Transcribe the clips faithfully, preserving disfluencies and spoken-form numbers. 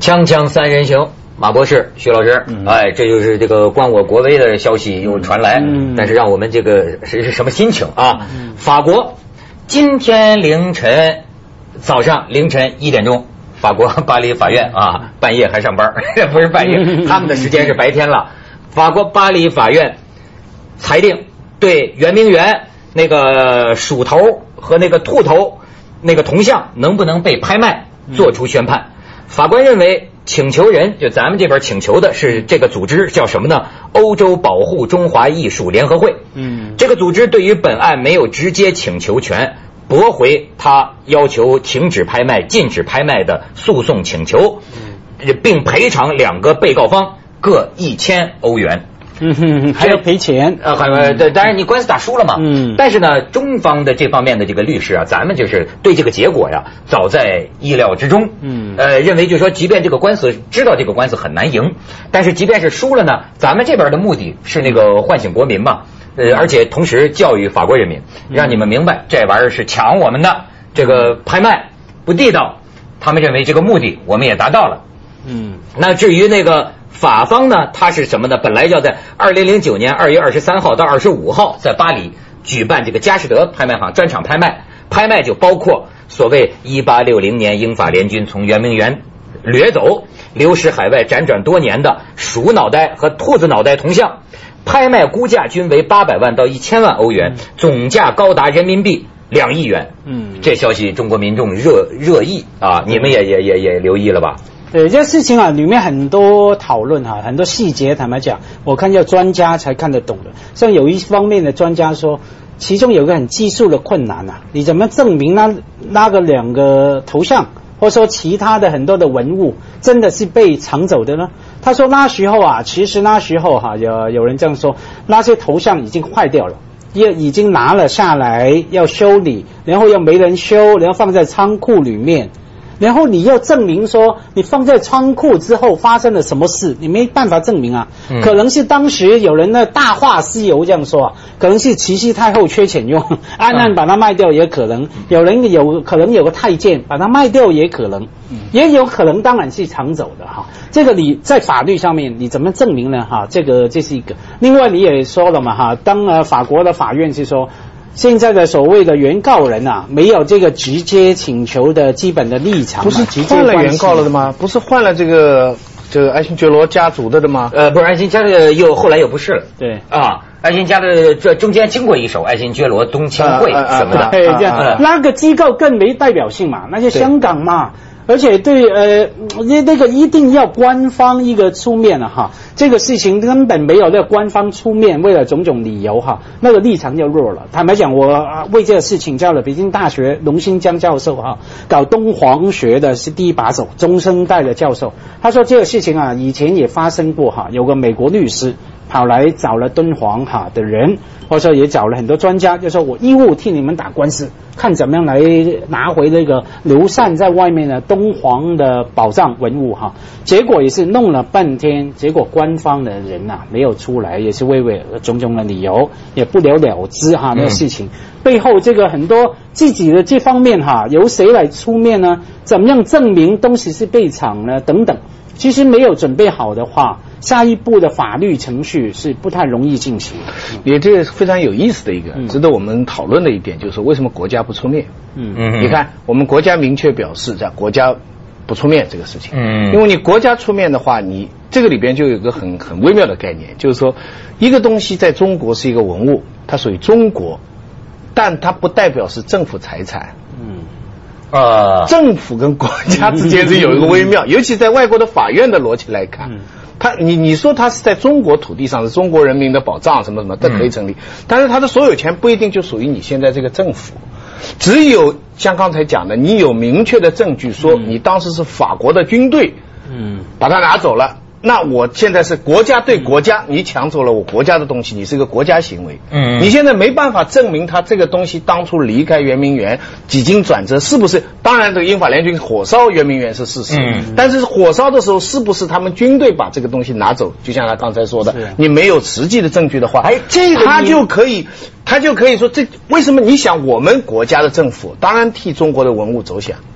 锵锵三人行，马博士、徐老师，嗯、哎，这就是这个关我国危的消息又传来，嗯、但是让我们这个是是什么心情啊？嗯、法国今天凌晨早上凌晨一点钟，法国巴黎法院啊，半夜还上班，不是半夜，他们的时间是白天了。法国巴黎法院裁定对圆明园那个鼠头和那个兔头那个铜像能不能被拍卖做出宣判。法官认为请求人就咱们这边请求的是这个组织叫什么呢？欧洲保护中华艺术联合会。嗯，这个组织对于本案没有直接请求权，驳回他要求停止拍卖、禁止拍卖的诉讼请求，并赔偿两个被告方各一千欧元。 嗯哼，还要赔钱啊？呃，对，当然你官司打输了嘛。嗯，但是呢，中方的这方面的这个律师啊，咱们就是对这个结果呀，早在意料之中。嗯，呃，认为就是说，即便这个官司知道这个官司很难赢，但是即便是输了呢，咱们这边的目的是那个唤醒国民嘛，呃，而且同时教育法国人民，让你们明白这玩意儿是抢我们的，这个拍卖不地道。他们认为这个目的我们也达到了。嗯，那至于那个。法方呢，它是什么呢？本来要在二零零九年二月二十三号到二十五号在巴黎举办这个佳士得拍卖行专场拍卖，拍卖就包括所谓一八六零年英法联军从圆明园掠走、流失海外辗转多年的鼠脑袋和兔子脑袋铜像，拍卖估价均为八百万到一千万欧元，总价高达人民币两亿元。嗯，这消息中国民众热热议啊，你们也也也也留意了吧？ 对这个事情啊，里面很多讨论哈，很多细节，坦白讲，我看要专家才看得懂的。像有一方面的专家说，其中有个很技术的困难啊，你怎么证明那那个两个头像，或者说其他的很多的文物，真的是被抢走的呢？他说那时候啊，其实那时候哈、啊，有有人这样说，那些头像已经坏掉了。也已经拿了下来要修理，然后又没人修，然后放在仓库里面。然后你要证明说你放在仓库之后发生了什么事，你没办法证明啊。嗯、可能是当时有人呢大话西游这样说啊，可能是慈禧太后缺钱用，暗暗把它卖掉也可能。有人有可能有个太监把它卖掉也可能，也有可能当然是抢走的哈。这个你在法律上面你怎么证明呢？哈，这个这是一个。另外你也说了嘛哈，当呃法国的法院是说。现在的所谓的原告人啊，没有这个直接请求的基本的立场， 不是换了原告了的吗？不是换了这个这个爱新觉罗家族的的吗？ 呃，不是，爱新家的又后来又不是了。 对啊，爱新家的这中间经过一手爱新觉罗冬青会什么的， 对、啊啊啊，这样、啊、那个机构更没代表性嘛，那些香港嘛。而且对呃那那个一定要官方一个出面了、啊、哈，这个事情根本没有那个官方出面，为了种种理由哈，那个立场就弱了。坦白讲，我为这个事情叫了北京大学龙兴江教授哈，搞东皇学的是第一把手，中生代的教授，他说这个事情啊以前也发生过哈，有个美国律师跑来找了敦煌哈的人，或者说也找了很多专家，就说我义务替你们打官司，看怎么样来拿回那个流散在外面的敦煌的宝藏文物哈。结果也是弄了半天，结果官方的人呐、啊、没有出来，也是为为种种的理由，也不了了之哈。那个事情、嗯、背后这个很多自己的这方面哈，由谁来出面呢？怎么样证明东西是被抢呢？等等。其实没有准备好的话，下一步的法律程序是不太容易进行。 也这是非常有意思的一个、嗯、值得我们讨论的一点，就是为什么国家不出面。嗯嗯，你看我们国家明确表示在国家不出面这个事情。嗯，因为你国家出面的话，你这个里边就有一个很很微妙的概念，就是说一个东西在中国是一个文物，它属于中国，但它不代表是政府财产。嗯。呃，政府跟国家之间是有一个微妙，尤其在外国的法院的逻辑来看，他你你说他是在中国土地上是中国人民的宝藏什么什么，这可以成立，但是他的所有权不一定就属于你现在这个政府，只有像刚才讲的，你有明确的证据说你当时是法国的军队，嗯，把它拿走了。那我现在是国家对国家，你抢走了我国家的东西，你是个国家行为。嗯，你现在没办法证明他这个东西当初离开圆明园几经转折是不是？当然，这个英法联军火烧圆明园是事实。嗯，但是火烧的时候是不是他们军队把这个东西拿走？就像他刚才说的，你没有实际的证据的话，哎，这个他就可以，他就可以说这为什么？你想我们国家的政府当然替中国的文物着想。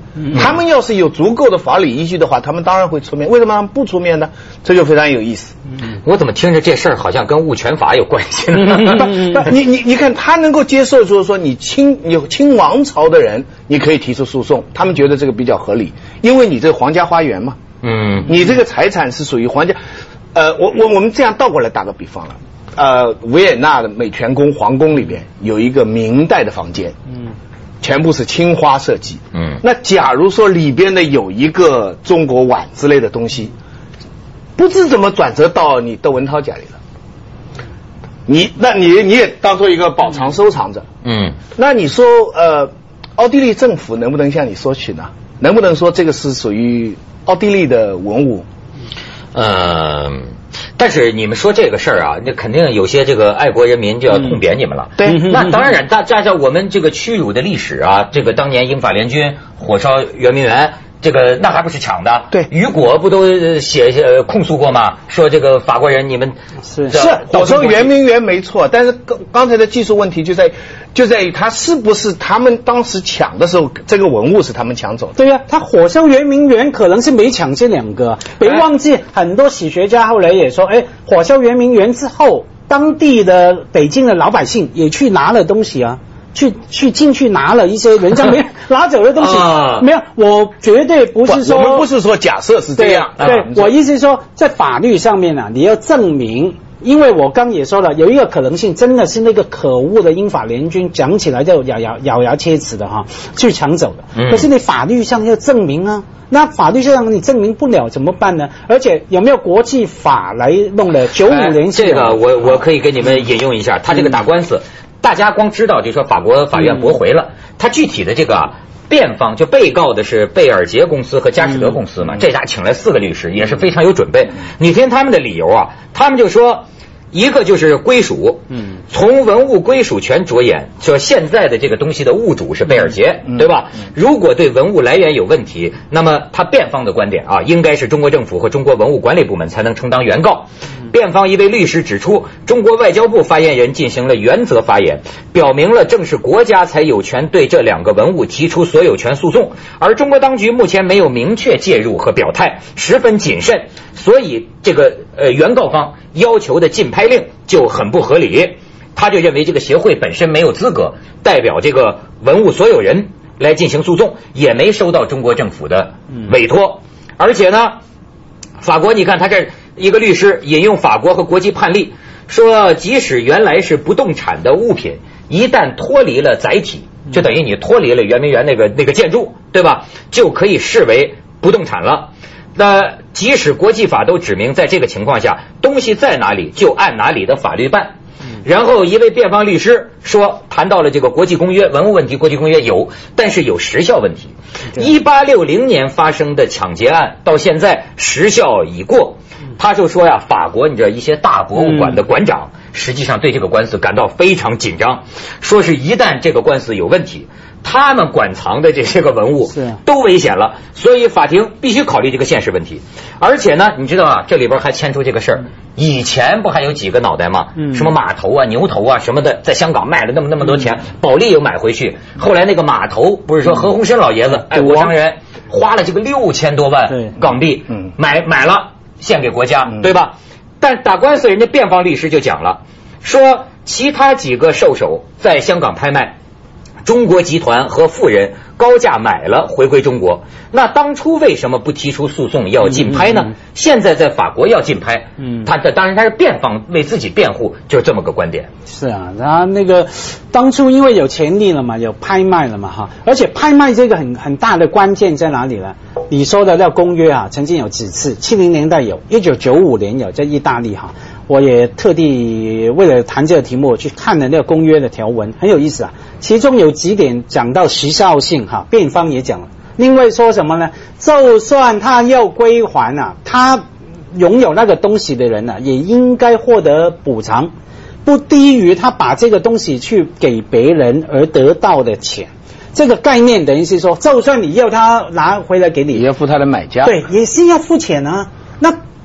嗯、他们要是有足够的法理依据的话，他们当然会出面。为什么他们不出面呢？这就非常有意思。 嗯、我怎么听着这事儿好像跟物权法有关系呢？ 你你你看，他能够接受，就是说你清有清王朝的人，你可以提出诉讼，他们觉得这个比较合理，因为你这个皇家花园嘛，嗯，你这个财产是属于皇家。呃，我我我们这样倒过来打个比方了。呃，维也纳的美泉宫皇宫里边有一个明代的房间，嗯，全部是青花设计，嗯，那假如说里边的有一个中国碗之类的东西，不知怎么转折到你窦文涛家里了，你那你你也当做一个宝藏收藏着，嗯，那你说呃，奥地利政府能不能向你索取呢？能不能说这个是属于奥地利的文物？ 呃。但是你们说这个事儿啊，那肯定有些这个爱国人民就要痛扁你们了。 对、 嗯，那当然，大加上我们这个屈辱的历史啊，这个当年英法联军火烧圆明园，这个那还不是抢的？ 对， 雨果不都写呃控诉过吗？说这个法国人你们是是火烧圆明园没错，但是刚刚才的技术问题就在就在于他是不是他们当时抢的时候，这个文物是他们抢走的？ 对啊，他火烧圆明园可能是没抢这两个，别忘记很多史学家后来也说，哎，火烧圆明园之后，当地的北京的老百姓也去拿了东西啊。去去进去拿了一些人家没拿走的东西，啊、没有，我绝对不是说， 我们不是说假设是这样， 对，对、啊、我意思是说，在法律上面啊，你要证明，因为我刚也说了，有一个可能性，真的是那个可恶的英法联军讲起来就咬咬咬牙切齿的哈，去抢走的，嗯、可是你法律上要证明啊。那法律上你证明不了怎么办呢？而且有没有国际法来弄的？九五年这个我我可以给你们引用一下，他这个打官司。嗯大家光知道就说法国法院驳回了，他具体的这个辩方就被告的是贝尔杰公司和佳士得公司嘛，这家请来四个律师也是非常有准备。你听他们的理由啊，他们就说一个就是归属，嗯，从文物归属权着眼，说现在的这个东西的物主是贝尔杰，对吧？如果对文物来源有问题，那么他辩方的观点啊，应该是中国政府和中国文物管理部门才能充当原告。辩方一位律师指出，中国外交部发言人进行了原则发言，表明了正是国家才有权对这两个文物提出所有权诉讼，而中国当局目前没有明确介入和表态，十分谨慎，所以这个呃原告方要求的禁拍令就很不合理。他就认为这个协会本身没有资格代表这个文物所有人来进行诉讼，也没收到中国政府的委托，而且呢，法国你看他这一个律师引用法国和国际判例说，即使原来是不动产的物品，一旦脱离了载体，就等于你脱离了圆明园那个那个建筑，对吧？就可以视为不动产了。那即使国际法都指明，在这个情况下，东西在哪里就按哪里的法律办。然后一位辩方律师说，谈到了这个国际公约，文物问题国际公约有，但是有时效问题。一八六零年发生的抢劫案到现在时效已过，他就说呀，法国你知道一些大博物馆的馆长实际上对这个官司感到非常紧张，说是一旦这个官司有问题，他们馆藏的这些个文物都危险了，所以法庭必须考虑这个现实问题。而且呢，你知道啊，这里边还牵出这个事儿，以前不还有几个脑袋吗？什么马头啊、牛头啊什么的，在香港卖了那么那么多钱，保利又买回去。后来那个马头不是说何鸿燊老爷子，爱国商人，花了这个六千多万港币买买了，献给国家，对吧？但打官司人家辩方律师就讲了，说其他几个受手在香港拍卖，中国集团和富人高价买了回归中国，那当初为什么不提出诉讼要竞拍呢？嗯嗯嗯、现在在法国要竞拍，嗯，他的当然他是辩方为自己辩护，就是这么个观点。 是啊，然后那个当初因为有潜力了嘛，有拍卖了嘛哈，而且拍卖这个很很大的关键在哪里呢？你说的那公约啊，曾经有几次，七零年代有，一九九五年有，在意大利哈。我也特地为了谈这个题目去看了那个公约的条文，很有意思啊。其中有几点讲到时效性哈，辩方也讲了。另外说什么呢？就算他要归还啊，他拥有那个东西的人啊，也应该获得补偿，不低于他把这个东西去给别人而得到的钱。这个概念等于是说，就算你要他拿回来给你， 也要付他的买家。 对，也是要付钱啊。那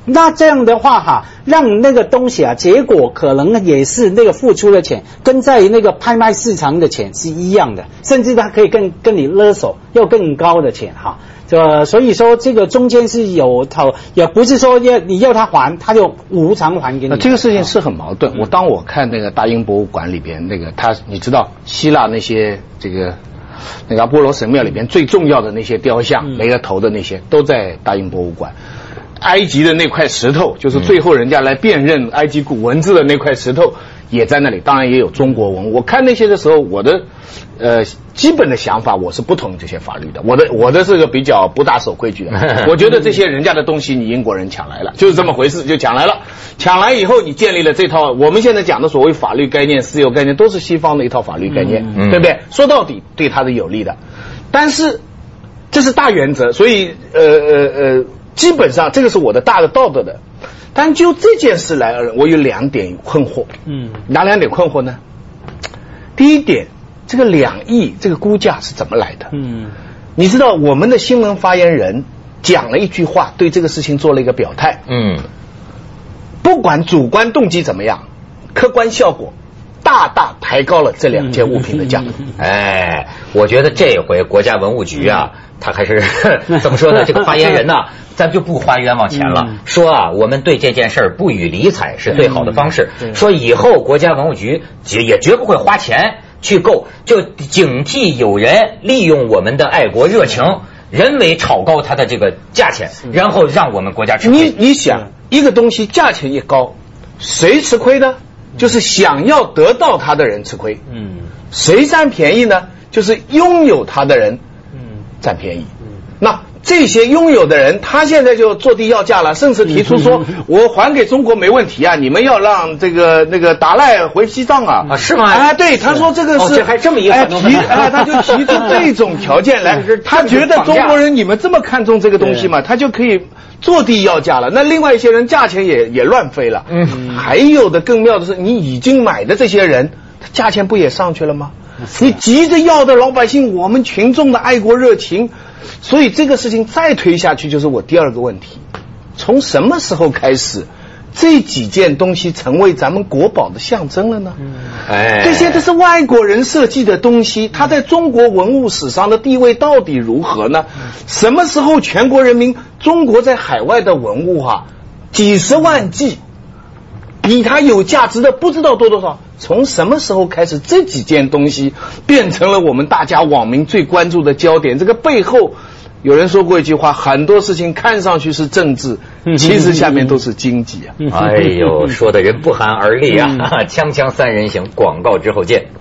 那这样的话哈，让那个东西啊，结果可能也是那个付出的钱跟在那个拍卖市场的钱是一样的，甚至他可以跟跟你勒索要更高的钱哈。这所以说这个中间是有讨，也不是说要你要他还，他就无偿还给你。 这个事情是很矛盾。我当我看那个大英博物馆里边那个他，你知道希腊那些这个那个阿波罗神庙里边最重要的那些雕像，没个头的那些都在大英博物馆。埃及的那块石头，就是最后人家来辨认埃及古文字的那块石头，也在那里。当然也有中国文。我看那些的时候，我的呃基本的想法，我是不同意这些法律的。我的我的是个比较不大守规矩的。我觉得这些人家的东西，你英国人抢来了，就是这么回事，就抢来了。抢来以后，你建立了这套我们现在讲的所谓法律概念、私有概念，都是西方的一套法律概念，嗯、对不对？说到底，对他是有利的。但是这是大原则，所以呃呃呃。基本上这个是我的大的道德的，但就这件事来而言，我有两点困惑。嗯，哪两点困惑呢？第一点，这个两亿这个估价是怎么来的？嗯，你知道我们的新闻发言人讲了一句话，对这个事情做了一个表态。嗯，不管主观动机怎么样，客观效果大大抬高了这两件物品的价格。 哎，我觉得这回国家文物局啊。他还是怎么说呢？这个发言人呢，咱就不花冤枉钱了。说啊，我们对这件事儿不予理睬是最好的方式。说以后国家文物局也也绝不会花钱去购，就警惕有人利用我们的爱国热情，人为炒高它的这个价钱，然后让我们国家吃亏。 你你想，一个东西价钱一高，谁吃亏呢？就是想要得到它的人吃亏。嗯，谁占便宜呢？就是拥有它的人。占便宜，那这些拥有的人，他现在就坐地要价了，甚至提出说，我还给中国没问题啊，你们要让这个那个达赖回西藏啊， 啊是吗？ 啊，对，他说这个是， 哦、这还这么一个哎提，哎他就提出这种条件来，他觉得中国人你们这么看重这个东西嘛，他就可以坐地要价了。那另外一些人价钱也也乱飞了，嗯，还有的更妙的是，你已经买的这些人，价钱不也上去了吗？你急着要的老百姓，我们群众的爱国热情，所以这个事情再推下去就是我第二个问题：从什么时候开始，这几件东西成为咱们国宝的象征了呢？哎，这些都是外国人设计的东西，它在中国文物史上的地位到底如何呢？什么时候全国人民，中国在海外的文物啊，几十万计，比它有价值的不知道多多少。从什么时候开始，这几件东西变成了我们大家网民最关注的焦点？这个背后，有人说过一句话，很多事情看上去是政治，其实下面都是经济啊。 哎呦，说的人不寒而栗啊！锵锵三人行，广告之后见。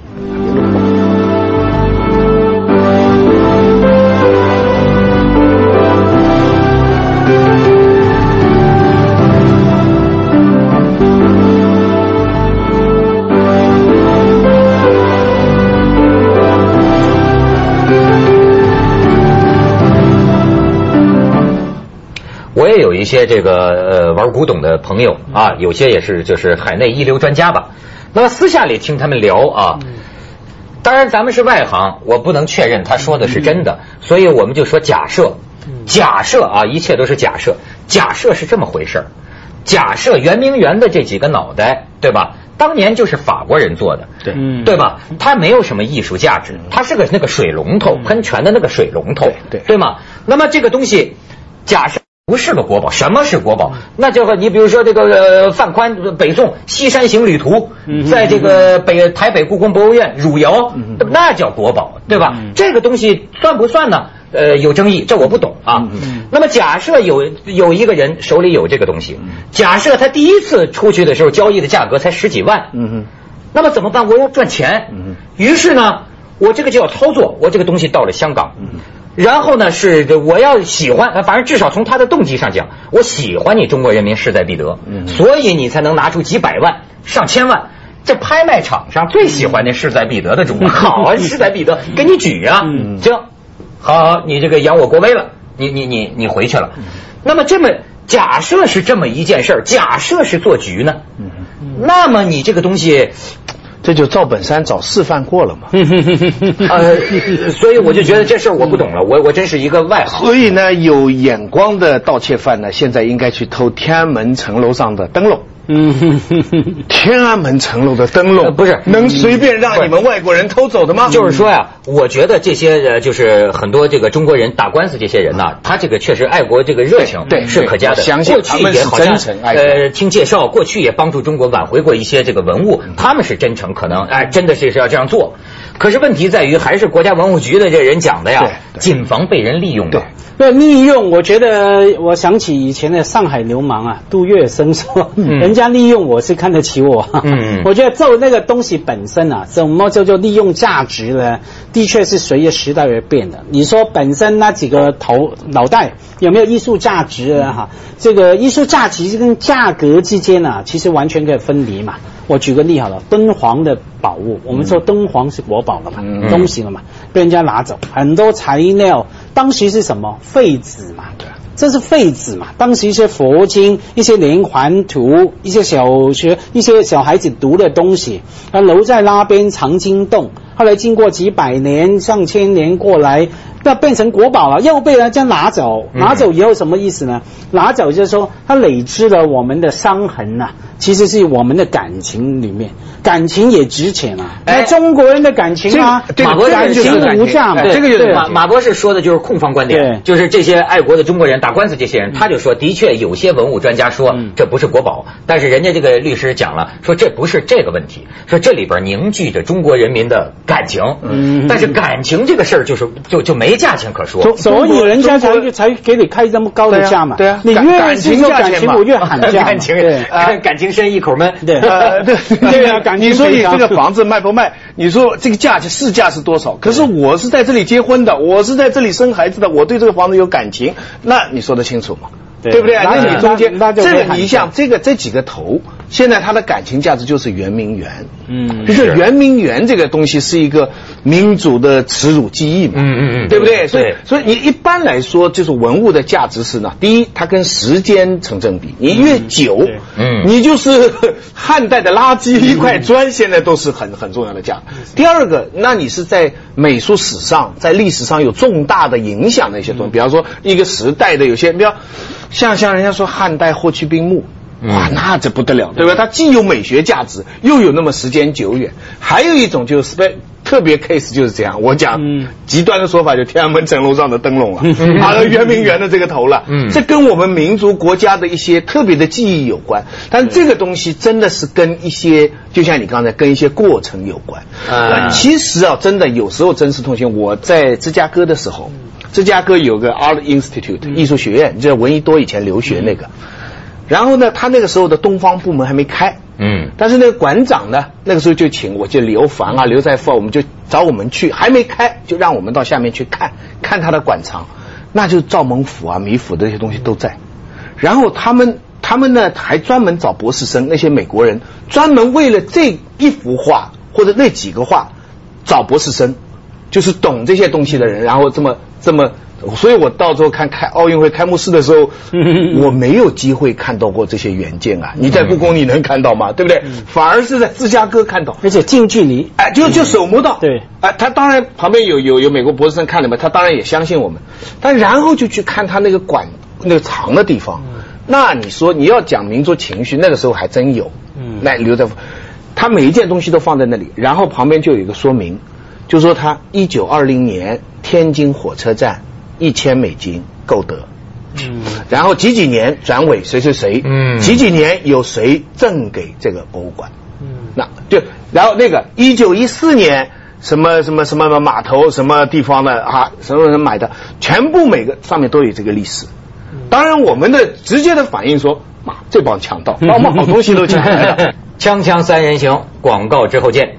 我也有一些这个呃玩古董的朋友啊，有些也是就是海内一流专家吧。那么私下里听他们聊啊，当然咱们是外行，我不能确认他说的是真的，所以我们就说假设，假设啊，一切都是假设。假设是这么回事儿，假设圆明园的这几个脑袋，对吧？当年就是法国人做的，对，对吧？它没有什么艺术价值，它是个那个水龙头，喷泉的那个水龙头，对，对吗？那么这个东西，假设不是个国宝，什么是国宝？那就和你比如说这个呃范宽北宋《西山行旅图》，在这个北台北故宫博物院汝窑，那叫国宝，对吧？这个东西算不算呢？呃，有争议，这我不懂啊。那么假设有有一个人手里有这个东西，假设他第一次出去的时候交易的价格才十几万，那么怎么办？我要赚钱，于是呢，我这个就要操作，我这个东西到了香港。然后呢，是我要喜欢，反正至少从他的动机上讲，我喜欢你中国人民势在必得，嗯、所以你才能拿出几百万、上千万。这拍卖场上最喜欢那势在必得的中国，好啊，势在必得，给你举啊，嗯、行，好好，你这个扬我国威了，你你你你回去了。嗯、那么这么假设是这么一件事儿，假设是做局呢，嗯、那么你这个东西。 这就赵本山早示范过了嘛。 呃，所以我就觉得这事儿我不懂了，我我真是一个外行。 所以呢，有眼光的盗窃犯呢，现在应该去偷天安门城楼上的灯笼。嗯，天安门城楼的灯笼、呃、 不是能随便让你们外国人偷走的吗？ 就是说呀，我觉得这些呃，就是很多这个中国人打官司这些人呢，他这个确实爱国这个热情对是可嘉的。 相信他们是真诚爱国。 呃，听介绍过去也帮助中国挽回过一些这个文物，他们是真诚，可能哎真的是是要这样做。可是问题在于，还是国家文物局的这人讲的呀，谨防被人利用。 对。对，利用，我觉得我想起以前的上海流氓啊，杜月笙说，嗯、人家利用我是看得起我。嗯，我觉得做那个东西本身啊，什么叫做利用价值呢？的确是随着时代而变的。你说本身那几个头脑袋有没有艺术价值呢？哈，这个艺术价值跟价格之间啊，其实完全可以分离嘛。我举个例好了，敦煌的宝物，我们说敦煌是国宝了嘛，嗯、东西了嘛，被人家拿走，很多材料，当时是什么废纸嘛，对，这是废纸嘛。当时一些佛经、一些连环图、一些小学、一些小孩子读的东西，它留在那边藏经洞，后来经过几百年、上千年过来，那变成国宝了，又被人家拿走。拿走以后什么意思呢？拿走就是说，它累积了我们的伤痕呐、啊。其实是我们的感情里面，感情也值钱啊！哎，中国人的感情啊， 这个、马博士就是无价嘛。 对，这个就是马马博士说的就是控方观点，就是这些爱国的中国人打官司这些人，他就说，的确有些文物专家说、嗯、这不是国宝，但是人家这个律师讲了，说这不是这个问题，说这里边凝聚着中国人民的感情。嗯，但是感情这个事儿就是就就没价钱可说， 所以人家才才给你开这么高的价嘛。 对啊， 你越是说感情，我越喊价。 感情，对，感情深一口闷。 对，呃，对对啊，感情。 你说你这个房子卖不卖？你说这个价钱市价是多少？可是我是在这里结婚的，我是在这里生孩子的，我对这个房子有感情，那你说得清楚吗？对, 对不对？那你中间这你像这个这几个头，现在它的感情价值就是圆明园。嗯，就是圆明园这个东西是一个民族的耻辱记忆嘛。嗯嗯嗯，对不对？所以所以你一般来说就是文物的价值是呢，第一它跟时间成正比，你越久，嗯，你就是汉代的垃圾一块砖，现在都是很很重要的价。第二个，那你是在美术史上，在历史上有重大的影响的一些东西，比方说一个时代的有些，比方。像像人家说汉代霍去病墓，哇，那这不得了，对吧？它既有美学价值，又有那么时间久远。还有一种就是特别 case 就是这样，我讲、嗯、极端的说法，就天安门城楼上的灯笼了，还有圆明园的这个头了，嗯，这跟我们民族国家的一些特别的记忆有关。但这个东西真的是跟一些，就像你刚才跟一些过程有关。啊，其实啊，真的有时候真实通信，我在芝加哥的时候。芝加哥有个 Art Institute、嗯、艺术学院，就是闻一多以前留学那个、嗯、然后呢他那个时候的东方部门还没开，嗯，但是那个馆长呢那个时候就请我就刘凡啊刘在富，我们就找我们去，还没开就让我们到下面去看看他的馆藏，那就是赵孟俯啊米芾的这些东西都在，然后他们他们呢还专门找博士生，那些美国人专门为了这一幅画或者那几个画找博士生，就是懂这些东西的人，然后这么这么，所以我到时候看开奥运会开幕式的时候，我没有机会看到过这些原件啊。你在故宫你能看到吗？对不对？反而是在芝加哥看到， 而且近距离， 哎，就就手摸到。 对， 哎，他当然旁边有有有美国博士生看了嘛，他当然也相信我们，但然后就去看他那个馆那个藏的地方。那你说你要讲民族情绪，那个时候还真有。嗯，那留在他每一件东西都放在那里，然后旁边就有一个说明。就说他一九二零年天津火车站一千美金购得，嗯，然后几几年转委谁谁谁，嗯，几几年有谁赠给这个博物馆，嗯，那就然后那个一九一四年什么什么什么码头什么地方的啊，什么人买的，全部每个上面都有这个历史。当然我们的直接的反应说，妈这帮强盗把我们好东西都抢来了。 锵锵三人行，广告之后见。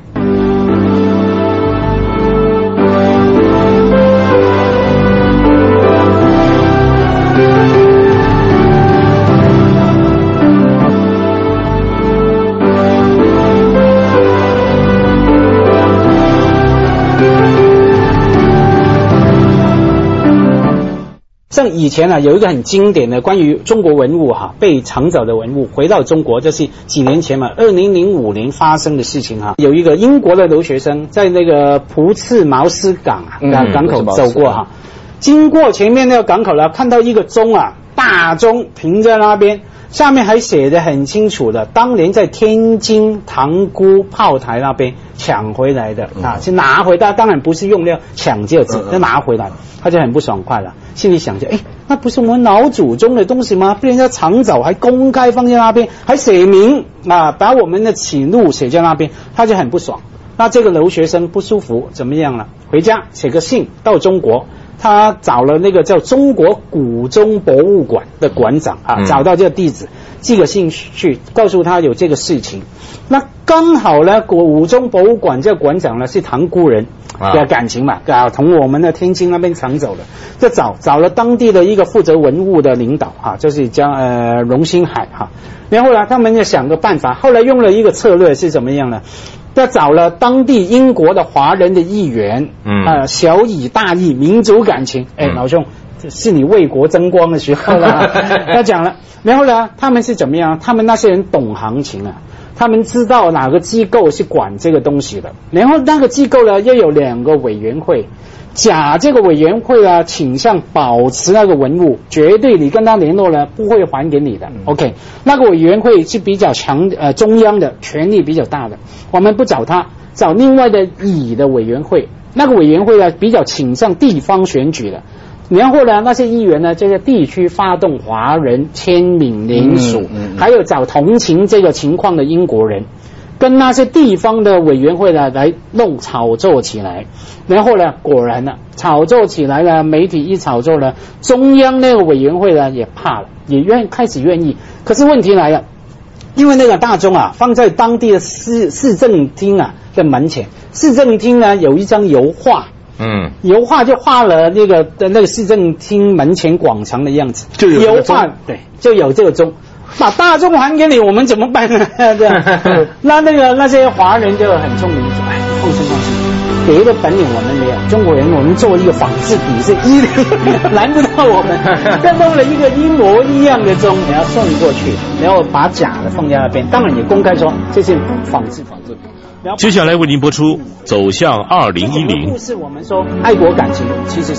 像以前啊，有一个很经典的关于中国文物哈、啊、被抢走的文物回到中国，这是几年前嘛，二零零五年发生的事情哈、啊。有一个英国的留学生在那个普茨茅斯港啊、嗯、港口走过哈、啊，经过前面那个港口了，看到一个钟啊，大钟停在那边。下面还写得很清楚的，当年在天津塘沽炮台那边抢回来的、嗯、啊，是拿回来，当然不是用那抢这个字，就拿回来，他就很不爽快了，心里想着，哎，那不是我们老祖宗的东西吗？被人家抢走，还公开放在那边，还写明啊，把我们的启路写在那边，他就很不爽。那这个留学生不舒服，怎么样了？回家写个信到中国。他找了那个叫中国古钟博物馆的馆长啊，找到这个地址，寄个信去，告诉他有这个事情。那刚好呢，古钟博物馆这个馆长呢是塘沽人，有感情嘛，啊，从我们的天津那边抢走的，就找找了当地的一个负责文物的领导哈、啊，就是叫呃荣兴海哈、啊。然后呢，他们就想个办法，后来用了一个策略是怎么样呢？他找了当地英国的华人的议员，嗯，啊，小以大义，民族感情，哎，老兄，这是你为国争光的时候了。他讲了，然后呢，他们是怎么样？他们那些人懂行情啊，他们知道哪个机构是管这个东西的，然后那个机构呢又有两个委员会。甲这个委员会啊，倾向保持那个文物，绝对你跟他联络了不会还给你的。嗯、OK， 那个委员会是比较强呃中央的权力比较大的，我们不找他，找另外的乙的委员会。那个委员会呢比较倾向地方选举的，然后呢那些议员呢这个地区发动华人签名联署，嗯嗯嗯、还有找同情这个情况的英国人。跟那些地方的委员会呢来弄炒作起来，然后呢果然呢炒作起来呢，媒体一炒作呢，中央那个委员会呢也怕了，也愿开始愿意。可是问题来了，因为那个大钟啊放在当地的市市政厅啊的门前，市政厅呢有一张油画，嗯，油画就画了那个的那个市政厅门前广场的样子， 就有油画，对，就有这个钟。把大钟还给你，我们怎么办呢？这样，那那个那些华人就很聪明，哎，放心放心，别的本领我们没有，中国人我们做一个仿制品是一流，难不到我们。再弄了一个一模一样的钟，你要送过去，然后把假的放在那边，当然也公开说这是仿制仿制品。 接下来为您播出《走向二零一零》。 故事我们说爱国感情其实。